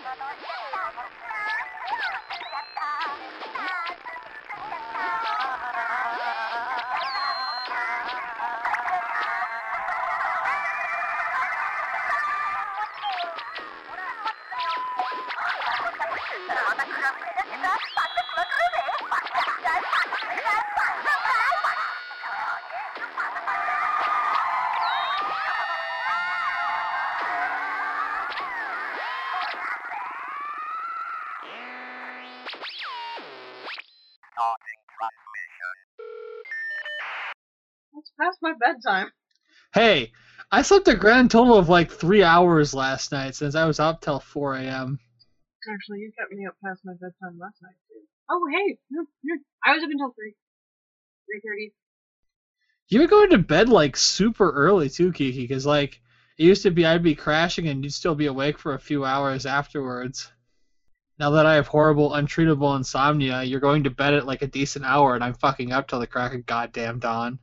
It's past my bedtime. Hey, I slept a grand total of like 3 hours last night since I was up till 4 a.m. Actually, you kept me up past my bedtime last night, too. Oh, hey. I was up until 3:30. You were going to bed like super early too, Kiki, because like it used to be I'd be crashing and you'd still be awake for a few hours afterwards. Now that I have horrible, untreatable insomnia, you're going to bed at like a decent hour and I'm fucking up till the crack of goddamn dawn.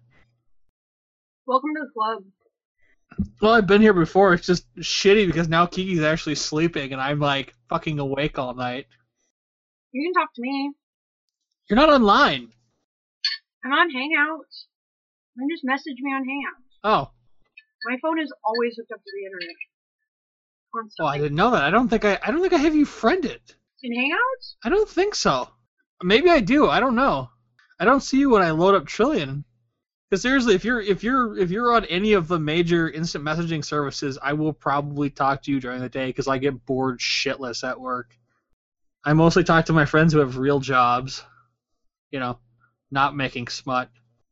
Welcome to the club. Well, I've been here before. It's just shitty because now Kiki's actually sleeping and I'm like fucking awake all night. You can talk to me. You're not online. I'm on Hangouts. You can just message me on Hangouts. Oh. My phone is always hooked up to the internet. Constantly. Oh, I didn't know that. I don't think I have you friended. In Hangouts? I don't think so. Maybe I do. I don't know. I don't see you when I load up Trillion. Because seriously, if you're on any of the major instant messaging services, I will probably talk to you during the day because I get bored shitless at work. I mostly talk to my friends who have real jobs. You know, not making smut.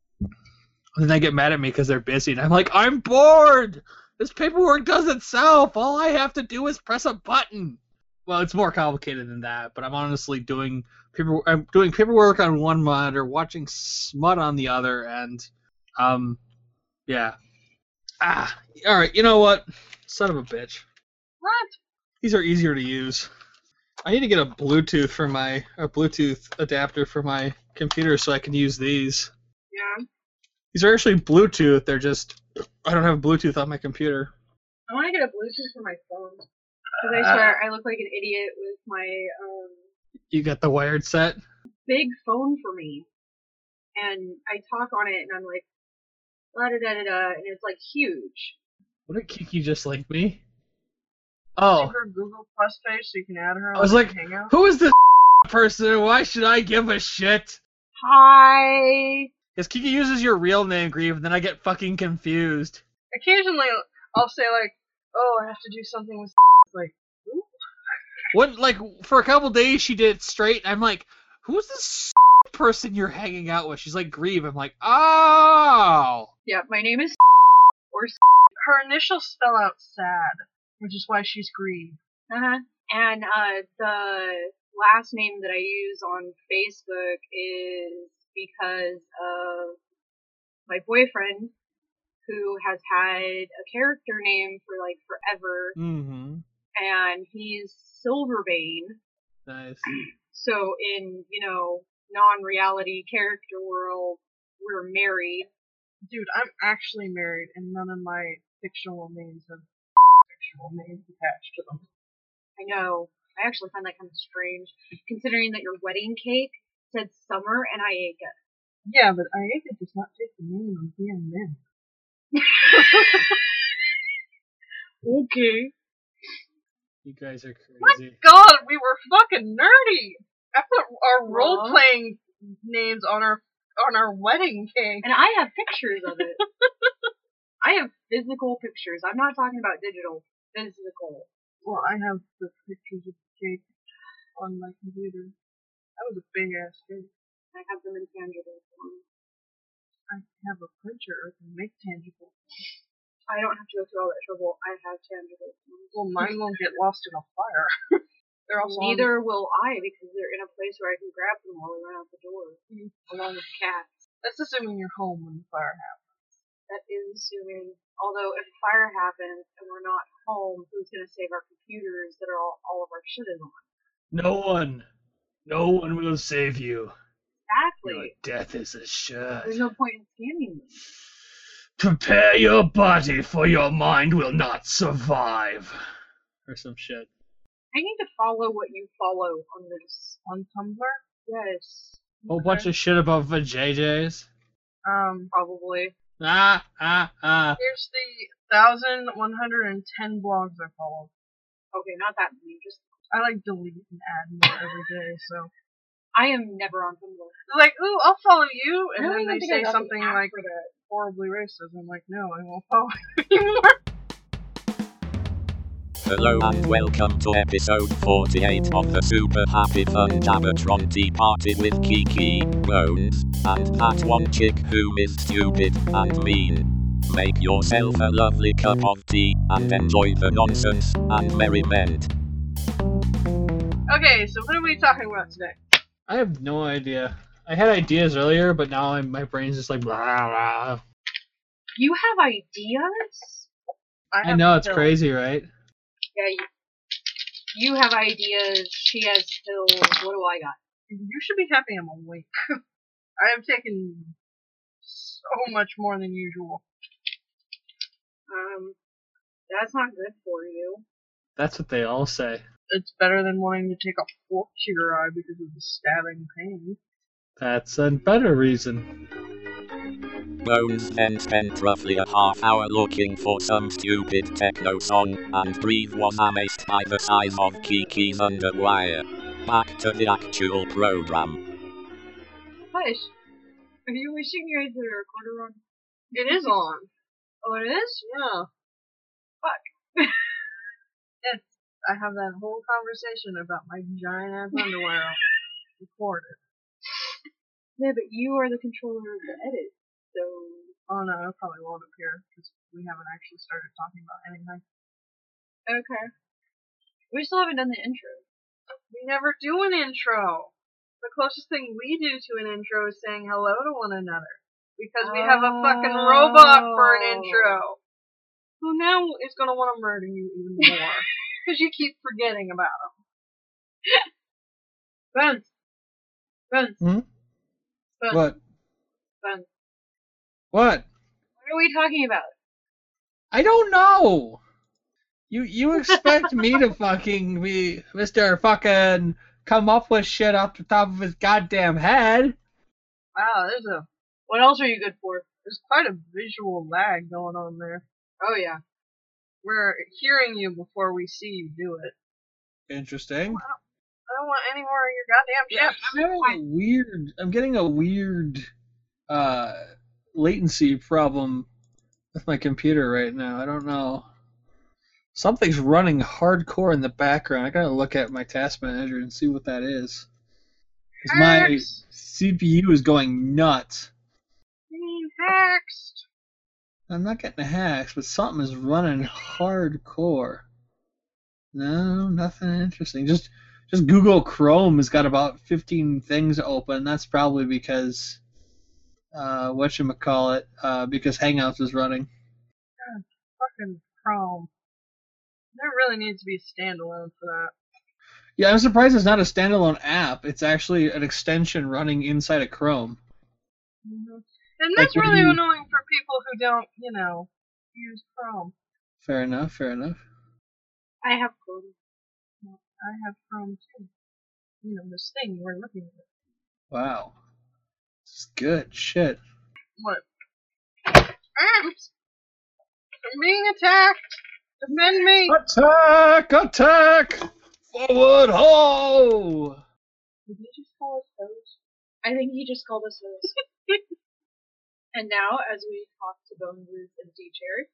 And then they get mad at me because they're busy, and I'm like, I'm bored! This paperwork does itself! All I have to do is press a button! Well, it's more complicated than that, but I'm honestly doing paperwork on one monitor, watching smut on the other, and, yeah. Alright, you know what? Son of a bitch. What? These are easier to use. I need to get a Bluetooth adapter for my computer so I can use these. Yeah. These are actually Bluetooth, they're just, I don't have Bluetooth on my computer. I want to get a Bluetooth for my phone. Because I swear, I look like an idiot with my, You got the wired set? big phone for me. And I talk on it, and I'm like, la-da-da-da-da, and it's, like, huge. What did Kiki just like me? Oh. Her Google Plus page so you can add her on I was like, Hangout. who is this person and why should I give a shit? Hi! Because Kiki uses your real name, Grieve, and then I get fucking confused. Occasionally, I'll say, like, oh, I have to do something with like, ooh. What, like, for a couple days she did it straight, and I'm like, who's this person you're hanging out with? She's like, Grieve. I'm like, oh! Yeah, my name is or her initials spell out sad, which is why she's Grieve. Uh-huh. And, the last name that I use on Facebook is because of my boyfriend, who has had a character name for, like, forever. Mm-hmm. And he's Silverbane. Nice. So in, non-reality character world, we're married. Dude, I'm actually married, and none of my fictional names have fictional names attached to them. I know. I actually find that kind of strange, considering that your wedding cake said Summer and Ayaka. Yeah, but Ayaka does not take the name of being men. Okay. You guys are crazy. My God, we were fucking nerdy. I put our role-playing names on our wedding cake, and I have pictures of it. I have physical pictures. I'm not talking about digital. Physical. Well, I have the pictures of the cake on my computer. That was a big ass cake. I have them in tangible form. I have a printer that can make tangible. I don't have to go through all that trouble. I have tangible form. Well, mine won't get lost in a fire. They're also neither will I, because they're in a place where I can grab them while we run out the door, along with cats. That's assuming you're home when the fire happens. That is assuming. Although, if a fire happens and we're not home, who's going to save our computers that are all of our shit is on? No one. No one will save you. Exactly. Your death is assured. There's no point in scanning them. Prepare your body, for your mind will not survive. Or some shit. I need to follow what you follow on this. On Tumblr? Yes. Whole bunch of shit about vajayjays. Probably. Here's the 1,110 blogs I follow. Okay, not that many. Just I delete and add more every day, so. I am never on Tumblr. They're like, ooh, I'll follow you, and then they say something like horribly racist. I'm like, no, I won't follow you anymore. Hello and welcome to episode 48 of the Super Happy Fun Dabbertron Tea Party with Kiki, Bones, and that one chick who is stupid and mean. Make yourself a lovely cup of tea and enjoy the nonsense and merriment. Okay, so what are we talking about today? I have no idea. I had ideas earlier, but now my brain's just like blah blah. You have ideas? I know, it's crazy, right? Yeah, you have ideas, she has pills, what do I got? You should be happy I'm awake. I have taken so much more than usual. That's not good for you. That's what they all say. It's better than wanting to take a fork to your eye because of the stabbing pain. That's a better reason. Bones then spent roughly a half hour looking for some stupid techno song, and Breathe was amazed by the size of Kiki's underwire. Back to the actual program. Hush. Are you wishing you had the recorder on? It is on. Oh, it is? Yeah. Fuck. Yes. I have that whole conversation about my giant ass underwear recorded. Yeah, but you are the controller of the edit, so. Oh no, it probably won't appear because we haven't actually started talking about anything. Okay. We still haven't done the intro. We never do an intro. The closest thing we do to an intro is saying hello to one another. Because we have a fucking robot for an intro. Who now is gonna want to murder you even more. Because you keep forgetting about him. Bones. Hmm? Bones. What? Bones. What? What are we talking about? I don't know. You expect me to fucking be Mr. fucking come up with shit off the top of his goddamn head? Wow, what else are you good for? There's quite a visual lag going on there. Oh yeah. We're hearing you before we see you do it. Interesting. I don't want any more of your goddamn shit. I'm getting a weird latency problem with my computer right now. I don't know. Something's running hardcore in the background. I gotta look at my task manager and see what that is. Because my CPU is going nuts. Being hacked. I'm not getting hacked, but something is running hardcore. No, nothing interesting. Just Google Chrome has got about 15 things open. That's probably because whatchamacallit, because Hangouts is running. God, fucking Chrome. There really needs to be a standalone for that. Yeah, I'm surprised it's not a standalone app. It's actually an extension running inside of Chrome. Mm-hmm. And that's really annoying for people who don't, use Chrome. Fair enough. I have Chrome. I have Chrome too. This thing we're looking at. Wow. It's good shit. What? Amps! I'm being attacked! Defend me! Attack! Forward, ho! Did he just call us hoes? I think he just called us hoes. And now, as we talk to Bones' empty chair.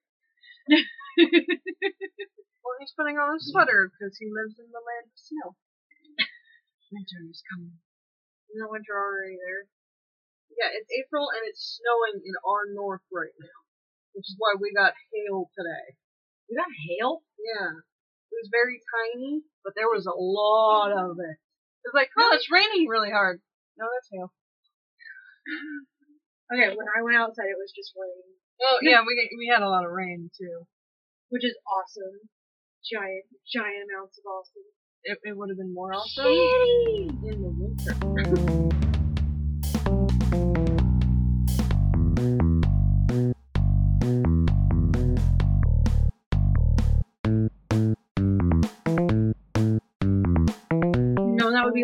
Well, he's putting on a sweater because he lives in the land of snow. Winter is coming. Isn't winter already there? Yeah, it's April and it's snowing in our north right now. Which is why we got hail today. We got hail? Yeah. It was very tiny, but there was a lot of it. It was like, oh, it's raining really hard. No, that's hail. Okay, when I went outside, it was just rain. Oh, yeah, we had a lot of rain, too. Which is awesome. Giant amounts of awesome. It would have been more awesome in the winter.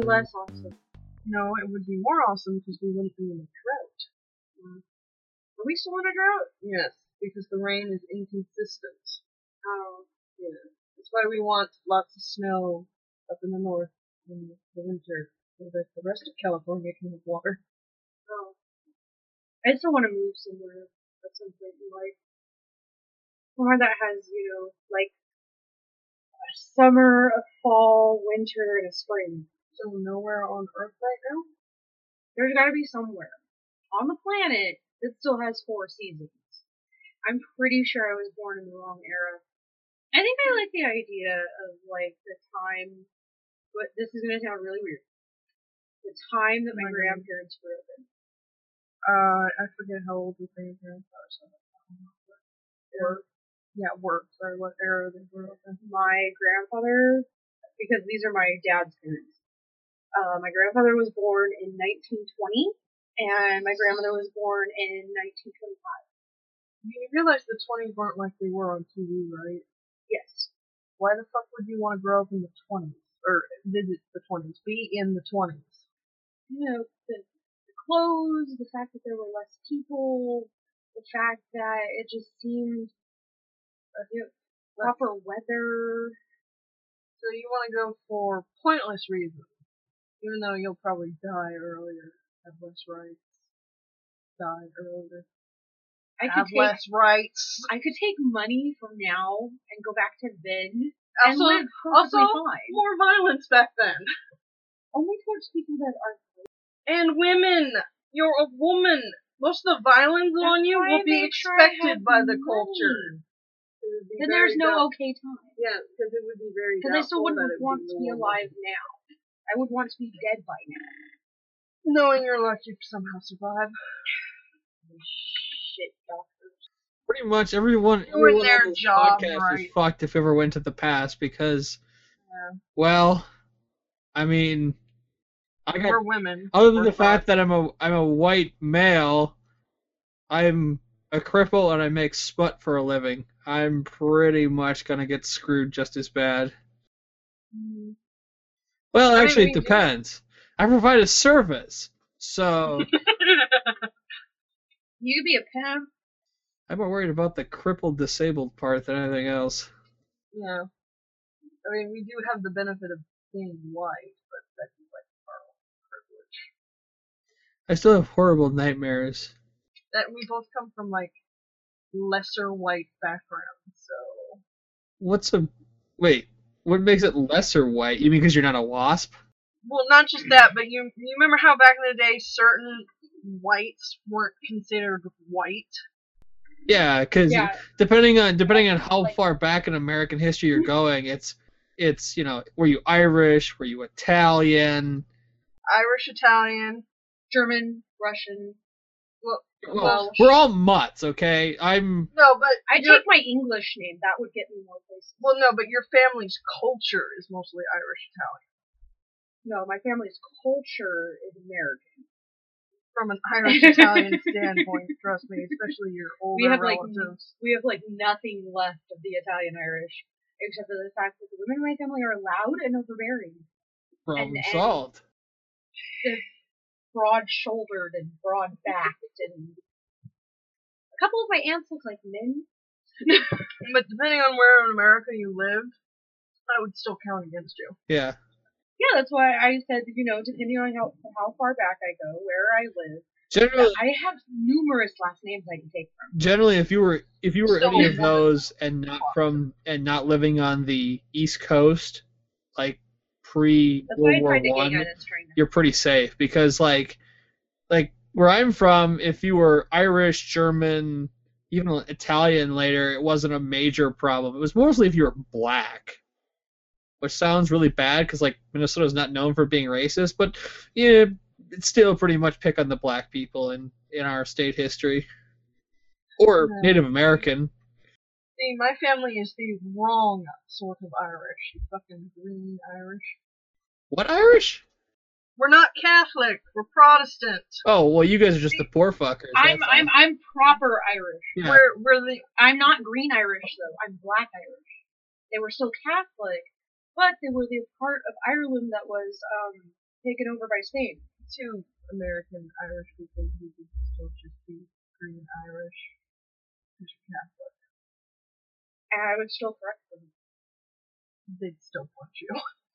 less awesome. No, it would be more awesome because we wouldn't be in a drought. Are we still in a drought? Yes, because the rain is inconsistent. Oh. Yeah. That's why we want lots of snow up in the north in the winter, so that the rest of California can have water. Oh. I still want to move somewhere at some point in life. Somewhere that has, like a summer, a fall, winter, and a spring. So nowhere on Earth right now? There's gotta be somewhere on the planet that still has 4 seasons. I'm pretty sure I was born in the wrong era. I think I like the idea of, like, the time, but this is gonna sound really weird. The time that my grandparents grew up in. I forget how old your grandparents are, so Sorry, what era they grew up in. My grandfather, because these are my dad's parents. My grandfather was born in 1920, and my grandmother was born in 1925. You realize the 20s weren't like they were on TV, right? Yes. Why the fuck would you want to grow up in the 20s? Or visit the 20s? Be in the 20s? The clothes, the fact that there were less people, the fact that it just seemed proper weather. So you want to go for pointless reasons. Even though you'll probably die earlier, have less rights, die earlier, have less rights. I could take money from now and go back to then and live perfectly fine. More violence back then. Only towards people that are. And women! You're a woman! Most of the violence on you will be expected by the culture. Then there's no okay time. Yeah, because it would be very. Because I still wouldn't want to be alive now. I would want to be dead by now. Knowing your luck, you'd somehow survive. Shit, doctors. Pretty much everyone on this podcast is fucked if we ever went to the past because, well, I mean, we're women. Other than the fact that I'm a white male, I'm a cripple and I make smut for a living. I'm pretty much gonna get screwed just as bad. Mm-hmm. Well, actually, it depends. I provide a service, so... You could be a pimp. I'm more worried about the crippled, disabled part than anything else. Yeah. I mean, we do have the benefit of being white, but that's like our privilege. I still have horrible nightmares. That we both come from, like, lesser white backgrounds, so... Wait. What makes it lesser white? You mean because you're not a wasp? Well, not just that, but you remember how back in the day certain whites weren't considered white? Yeah, because depending on how far back in American history you're going, it's were you Irish? Were you Italian? Irish, Italian, German, Russian. Well, we're all mutts, okay? No, but I take my English name. That would get me more places. Well, no, but your family's culture is mostly Irish-Italian. No, my family's culture is American. From an Irish-Italian standpoint, trust me, especially your older relatives. We have nothing left of the Italian-Irish, except for the fact that the women in my family are loud and overbearing. Problem solved. Broad-shouldered and broad-backed, and a couple of my aunts look like men. But depending on where in America you lived, I would still count against you. Yeah. Yeah, that's why I said, depending on how far back I go, where I live. Generally, I have numerous last names I can take from. Generally, if you were any of those and not living on the East Coast, like pre-World War I, you're pretty safe because like where I'm from, if you were Irish, German, even Italian later, it wasn't a major problem. It was mostly if you were black, which sounds really bad because like Minnesota's not known for being racist, but yeah, it's still pretty much pick on the black people in our state history or Native American. See, my family is the wrong sort of Irish. You fucking green Irish. What Irish? We're not Catholic. We're Protestant. Oh well, you guys are just the poor fuckers. I'm proper Irish. Yeah. I'm not green Irish though. I'm black Irish. They were still Catholic, but they were the part of Ireland that was taken over by Spain. 2 American Irish people who could still just be green Irish. Who's Catholic. And I would still correct them. They'd still want you.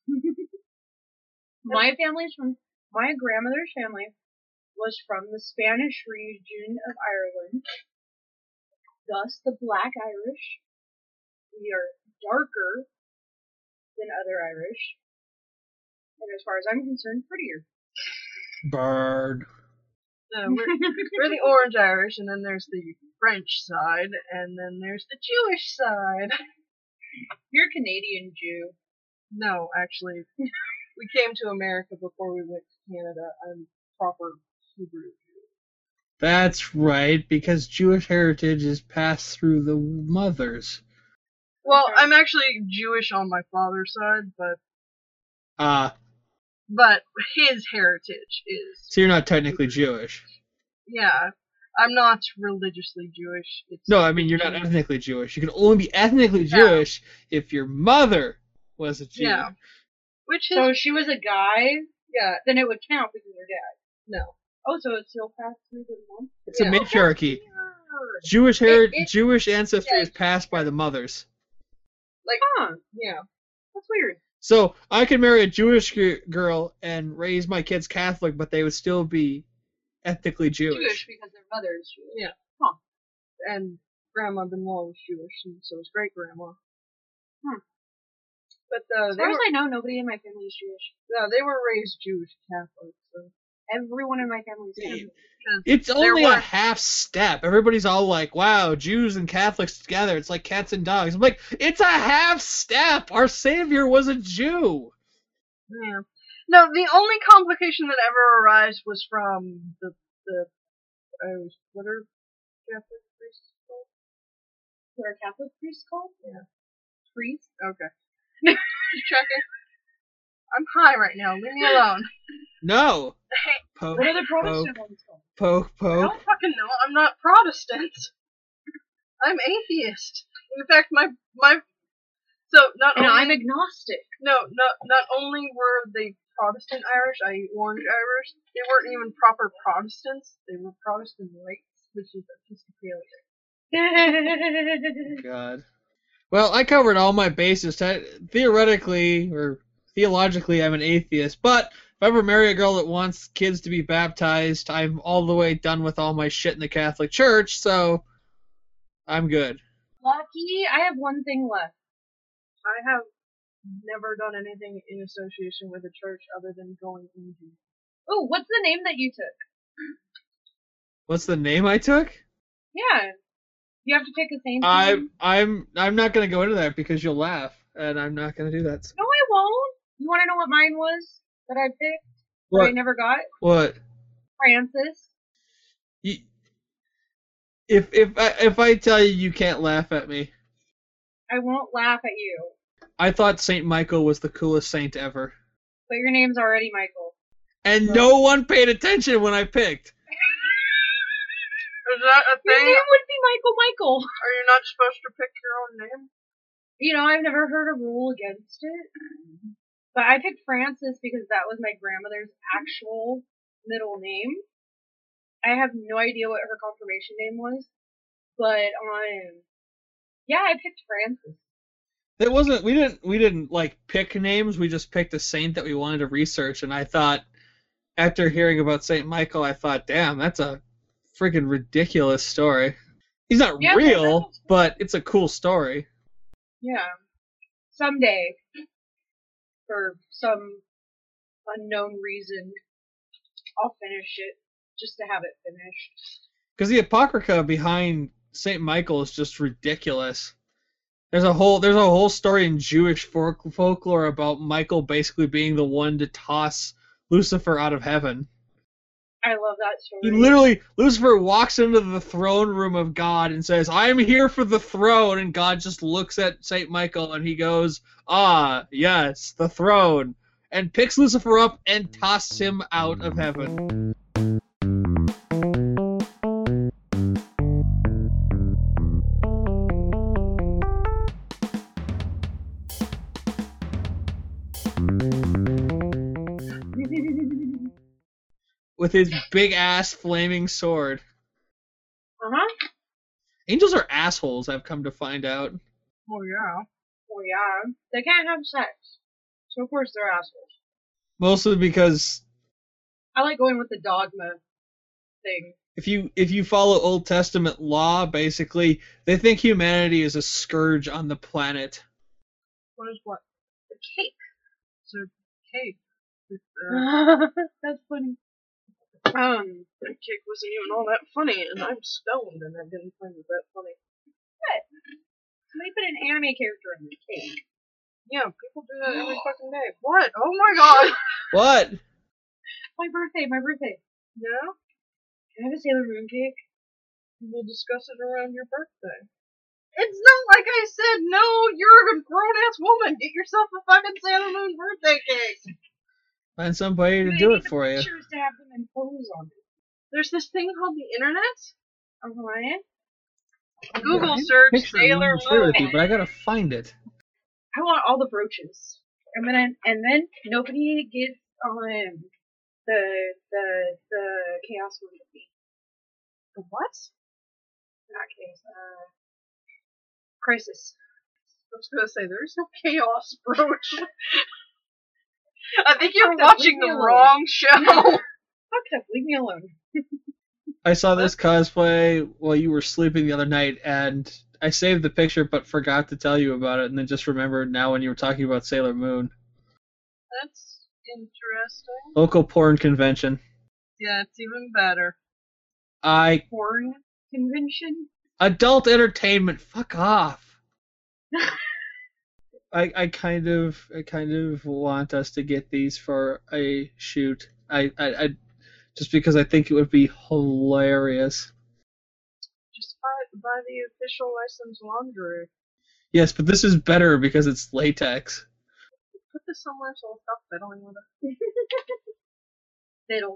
My grandmother's family was from the Spanish region of Ireland, thus the Black Irish. We are darker than other Irish, and as far as I'm concerned, prettier. Bird. No, we're the Orange Irish, and then there's the French side, and then there's the Jewish side. You're a Canadian Jew. No, actually, we came to America before we went to Canada. I'm proper Hebrew Jew. That's right, because Jewish heritage is passed through the mothers. Well, I'm actually Jewish on my father's side, but his heritage is... So you're not technically Jewish. Yeah. I'm not religiously Jewish. No, I mean, you're not ethnically Jewish. You can only be ethnically Jewish if your mother was a Jew. Yeah. So if she was a guy, yeah, then it would count because of her dad. No. Oh, so it's still passed through the mom? It's a matriarchy. Jewish ancestry is passed by the mothers. Yeah. That's weird. So I could marry a Jewish girl and raise my kids Catholic, but they would still be ethnically Jewish. Jewish because their mother is Jewish. Yeah. Huh. And Grandma Benoit was Jewish, and so was Great Grandma. But as far as I know, nobody in my family is Jewish. No, they were raised Jewish Catholic, so everyone in my family is Catholic. It's only a half step. Everybody's all like, wow, Jews and Catholics together. It's like cats and dogs. I'm like, it's a half step. Our Savior was a Jew. Yeah. No, the only complication that ever arose was from what are Catholic priests called? What are Catholic priests called? Yeah. Priests? Okay. Just checking. I'm high right now. Leave me alone. No. What are the Protestant ones called? Pope. I don't fucking know. I'm not Protestant. I'm atheist. In fact, I'm agnostic. No, not only were they Protestant Irish, i.e. Orange Irish, they weren't even proper Protestants. They were Protestant rights, which is Episcopalian. God. Well, I covered all my bases. Theoretically, or theologically, I'm an atheist, but if I ever marry a girl that wants kids to be baptized, I'm all the way done with all my shit in the Catholic Church, so I'm good. Lucky, I have one thing left. I have never done anything in association with a church other than going into. Oh, what's the name that you took? What's the name I took? Yeah. You have to pick a saint. I'm not gonna go into that because you'll laugh, and I'm not gonna do that. No, I won't. You want to know what mine was that I picked? What? That I never got? What? Francis. If I tell you, you can't laugh at me. I won't laugh at you. I thought Saint Michael was the coolest saint ever. But your name's already Michael. And no one paid attention when I picked. Is that a thing? Your name would be Michael. Are you not supposed to pick your own name? You know, I've never heard a rule against it. But I picked Francis because that was my grandmother's actual middle name. I have no idea what her confirmation name was. But, yeah, I picked Francis. It wasn't, we didn't like pick names, we just picked a saint that we wanted to research, and I thought, after hearing about Saint Michael, I thought, damn, that's a freaking ridiculous story. He's not real, but it's a cool story. Yeah. Someday, for some unknown reason, I'll finish it, just to have it finished. Because the Apocrypha behind Saint Michael is just ridiculous. There's a whole story in Jewish folklore about Michael basically being the one to toss Lucifer out of heaven. I love that story. Lucifer walks into the throne room of God and says, "I'm here for the throne," and God just looks at Saint Michael and he goes, "Ah, yes, the throne," and picks Lucifer up and tosses him out of heaven. with his big ass flaming sword. Uh-huh. Angels are assholes, I've come to find out. Oh yeah. They can't have sex. So of course they're assholes. Mostly because I like going with the dogma thing. if you follow Old Testament law, basically, they think humanity is a scourge on the planet. What is what? The cake. It's a cake. That's funny. The cake wasn't even all that funny, and I'm stoned, and I didn't find it that funny. What? Somebody put an anime character in the cake. Yeah, people do that every fucking day. What? Oh my god! What? My birthday. Yeah? Can I have a Sailor Moon cake? We'll discuss it around your birthday. It's not like I said, no, you're a grown-ass woman. Get yourself a fucking Sailor Moon birthday cake. Find somebody to do it for you. Pictures to have them impose on it. There's this thing called the internet. Google search Sailor Moon. With you, but I gotta find it. I want all the brooches. And then nobody gets on the Chaos one with me. The what? Not Chaos. Crisis. I was gonna say there's no Chaos brooch. I think you're watching the wrong show. Fuck up, leave me alone. I saw this cosplay while you were sleeping the other night, and I saved the picture but forgot to tell you about it, and then just remembered now when you were talking about Sailor Moon. That's interesting. Local porn convention. Yeah, it's even better. Porn convention? Adult entertainment, fuck off. I kind of want us to get these for a shoot. I just because I think it would be hilarious. Just buy the official licensed lingerie. Yes, but this is better because it's latex. Put this somewhere so I'll stop fiddling with it. Fiddle.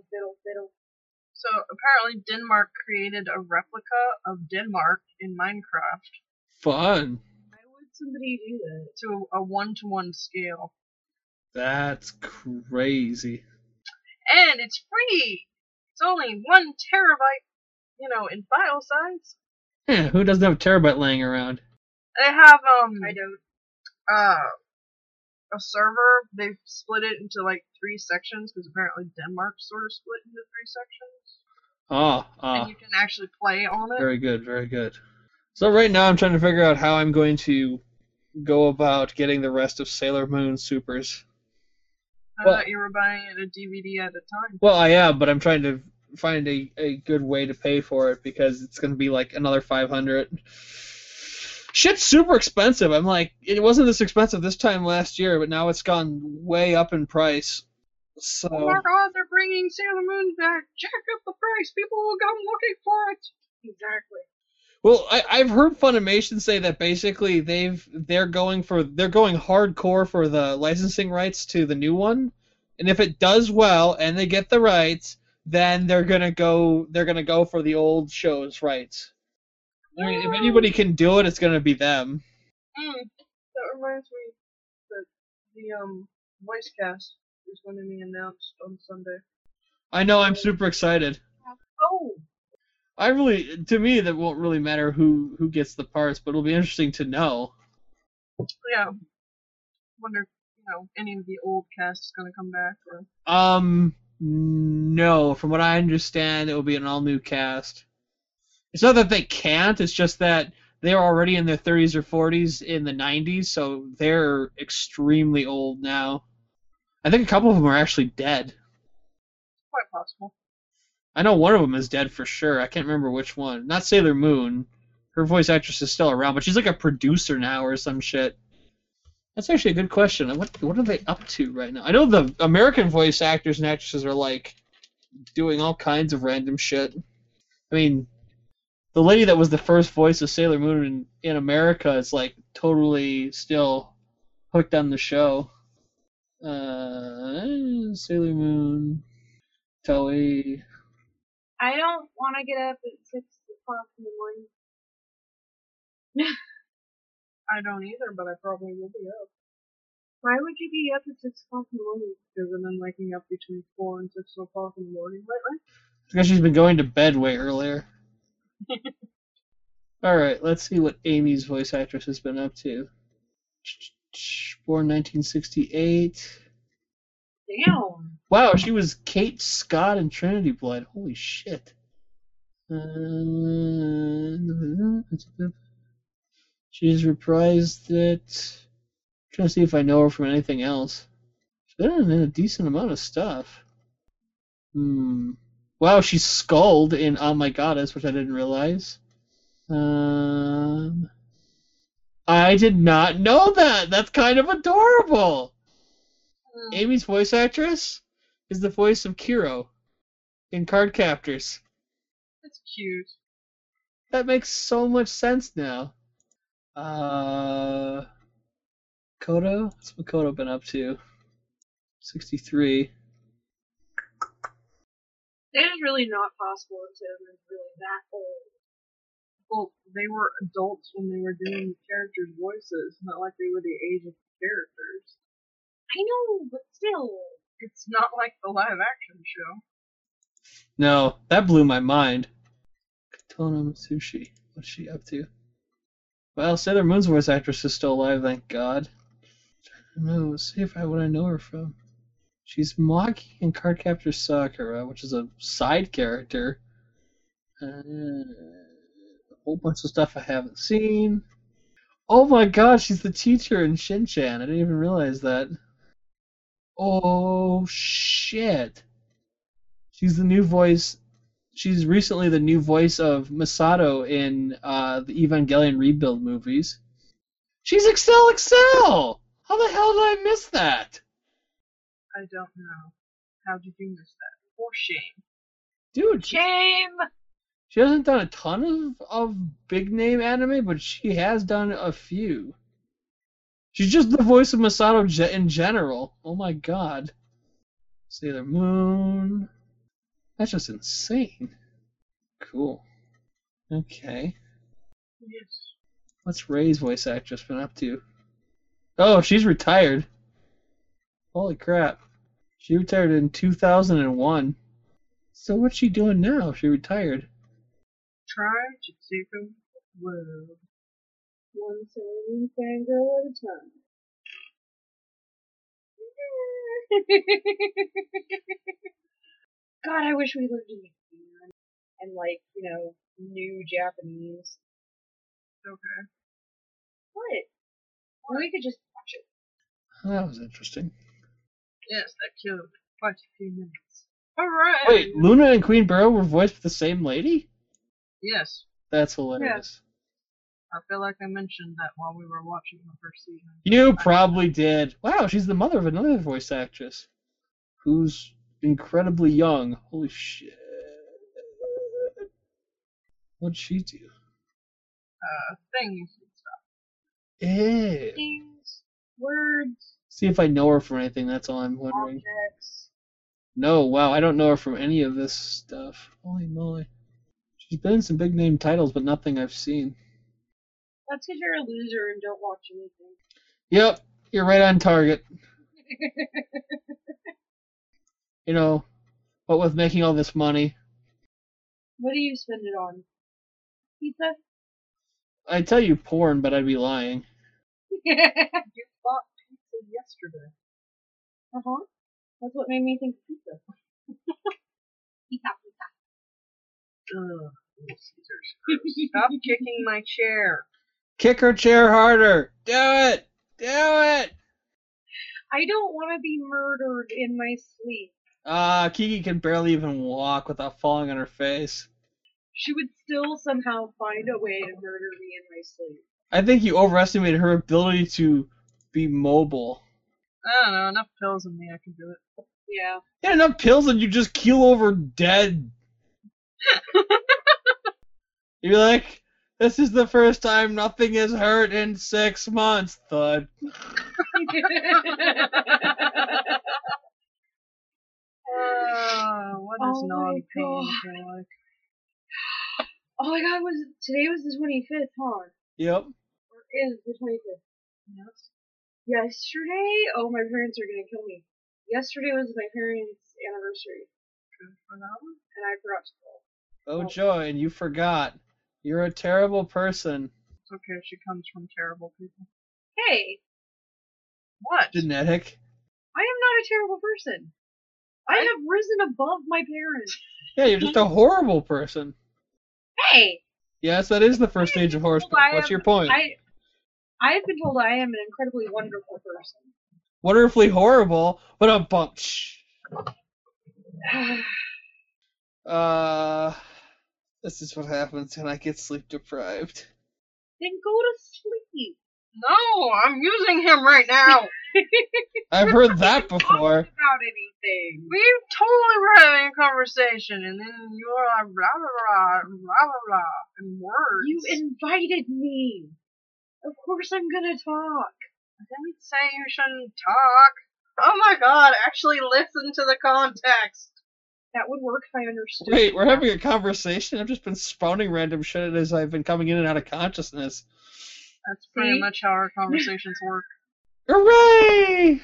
So apparently Denmark created a replica of Denmark in Minecraft. Fun. Why would somebody do that? To a 1-to-1 scale. That's crazy. And it's free! It's only 1 terabyte, in file size. Yeah, who doesn't have a terabyte laying around? They have, I don't, a server. They've split it into, 3 sections, because apparently Denmark sort of split into 3 sections. And you can actually play on it. Very good, very good. So right now I'm trying to figure out how I'm going to go about getting the rest of Sailor Moon Supers. I thought you were buying it a DVD at a time. Well, I am, but I'm trying to find a good way to pay for it because it's going to be like another $500. Shit's super expensive. I'm like, it wasn't this expensive this time last year, but now it's gone way up in price. So. Oh my god, they're bringing Sailor Moon back. Jack up the price. People will come looking for it. Exactly. Well, I've heard Funimation say that basically they're going hardcore for the licensing rights to the new one, and if it does well and they get the rights, then they're gonna go for the old show's rights. I mean, if anybody can do it, it's gonna be them. That reminds me that the voice cast is going to be announced on Sunday. I know, I'm super excited. Oh. To me, that won't really matter who gets the parts, but it'll be interesting to know. Yeah. Wonder if, any of the old cast is going to come back, or... No. From what I understand, it will be an all-new cast. It's not that they can't, it's just that they're already in their 30s or 40s in the 90s, so they're extremely old now. I think a couple of them are actually dead. Quite possible. I know one of them is dead for sure. I can't remember which one. Not Sailor Moon. Her voice actress is still around, but she's like a producer now or some shit. That's actually a good question. What are they up to right now? I know the American voice actors and actresses are like doing all kinds of random shit. I mean, the lady that was the first voice of Sailor Moon in America is like totally still hooked on the show. Sailor Moon, Toei. I don't want to get up at 6 o'clock in the morning. I don't either, but I probably will be up. Why would you be up at 6 o'clock in the morning? Because I've been waking up between 4 and 6 o'clock in the morning lately. Because she's been going to bed way earlier. Alright, let's see what Amy's voice actress has been up to. Born 1968. Damn. Wow, she was Kate Scott in Trinity Blood. Holy shit. She's reprised it. I'm trying to see if I know her from anything else. She's been in a decent amount of stuff. Wow, she's Skuld in Oh My Goddess, which I didn't realize. I did not know that. That's kind of adorable. Amy's voice actress is the voice of Kiro in Cardcaptors. That's cute. That makes so much sense now. Makoto? What's Makoto been up to? 63. It is really not possible to have been really that old. Well, they were adults when they were doing the characters' voices, not like they were the age of the characters. I know, but still. It's not like the live action show. No, that blew my mind. Katono Matsushi. What's she up to? Well, Sailor Moon's voice actress is still alive, thank God. I don't know, let's see if what I know her from. She's Maki in Cardcaptor Sakura, which is a side character. A whole bunch of stuff I haven't seen. Oh my god, she's the teacher in Shin-Chan. I didn't even realize that. Oh shit. She's the new voice. She's recently the new voice of Masato in the Evangelion Rebuild movies. She's Excel! How the hell did I miss that? I don't know. How did you miss that? For shame. Dude. Shame! She hasn't done a ton of big name anime, but she has done a few. She's just the voice of Masato in general. Oh my god. Sailor Moon. That's just insane. Cool. Okay. Yes. What's Ray's voice actress been up to? Oh, she's retired. Holy crap. She retired in 2001. So what's she doing now? She retired. Try to take a world. One Sailor fangirl at a time. God, I wish we lived in Japan and knew Japanese. Okay. What? Well, we could just watch it. That was interesting. Yes, that killed quite a few minutes. Alright. Wait, Luna and Queen Beryl were voiced by the same lady? Yes. That's hilarious. I feel like I mentioned that while we were watching the first season. You probably did. Wow, she's the mother of another voice actress who's incredibly young. Holy shit. What'd she do? Things and stuff. Ew. Things, words. See if I know her from anything, that's all I'm wondering. Objects. No, wow, I don't know her from any of this stuff. Holy moly. She's been in some big name titles, but nothing I've seen. That's because you're a loser and don't watch anything. Yep, you're right on target. You know, what with making all this money. What do you spend it on? Pizza? I'd tell you porn, but I'd be lying. You bought pizza yesterday. Uh-huh. That's what made me think pizza. Pizza. Ugh, Caesars. Stop kicking my chair. Kick her chair harder. Do it. Do it. I don't want to be murdered in my sleep. Kiki can barely even walk without falling on her face. She would still somehow find a way to murder me in my sleep. I think you overestimated her ability to be mobile. I don't know, enough pills in me, I can do it. Yeah. Yeah, enough pills and you just keel over dead. You're like, this is the first time nothing has hurt in 6 months, thud. What does non-pain feel like? Oh my god, today was the 25th, huh? Yep. Or is the 25th? Yes. Yesterday? Oh, my parents are gonna kill me. Yesterday was my parents' anniversary. Good for them. And I forgot to call. Oh, Joy, and you forgot. You're a terrible person. It's okay if she comes from terrible people. Hey! What? Genetic? I am not a terrible person. I have risen above my parents. Yeah, you're just a horrible person. Hey! Yes, that is the first stage of horoscope. What's your point? I have been told I am an incredibly wonderful person. Wonderfully horrible, but a bump. This is what happens when I get sleep deprived. Then go to sleep. No, I'm using him right now. I've heard that before. About anything. We totally were having a conversation, and then you're like blah blah blah blah blah in words. You invited me. Of course I'm gonna talk. I didn't say you shouldn't talk. Oh my god! Actually, listen to the context. That would work if I understood. Wait, we're having a conversation? I've just been spawning random shit as I've been coming in and out of consciousness. That's pretty much how our conversations work. Hooray!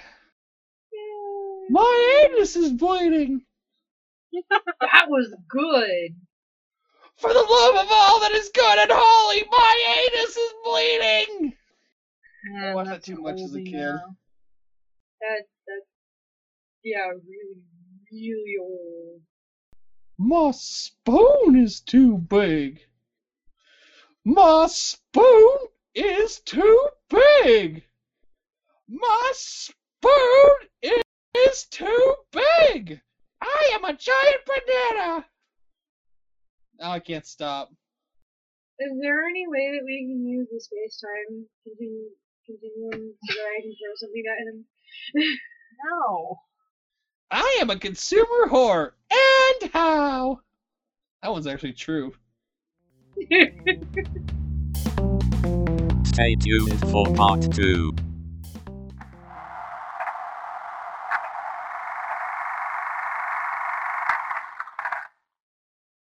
My anus is bleeding! That was good! For the love of all that is good and holy, my anus is bleeding! Yeah, I watched that too much as a kid. Now. Yeah, really old. My spoon is too big. My spoon is too big. My spoon is too big. I am a giant banana. Now I can't stop. Is there any way that we can use the space-time continuum so that I can throw something at him? No. I am a consumer whore. And how? That one's actually true. Stay tuned for part 2.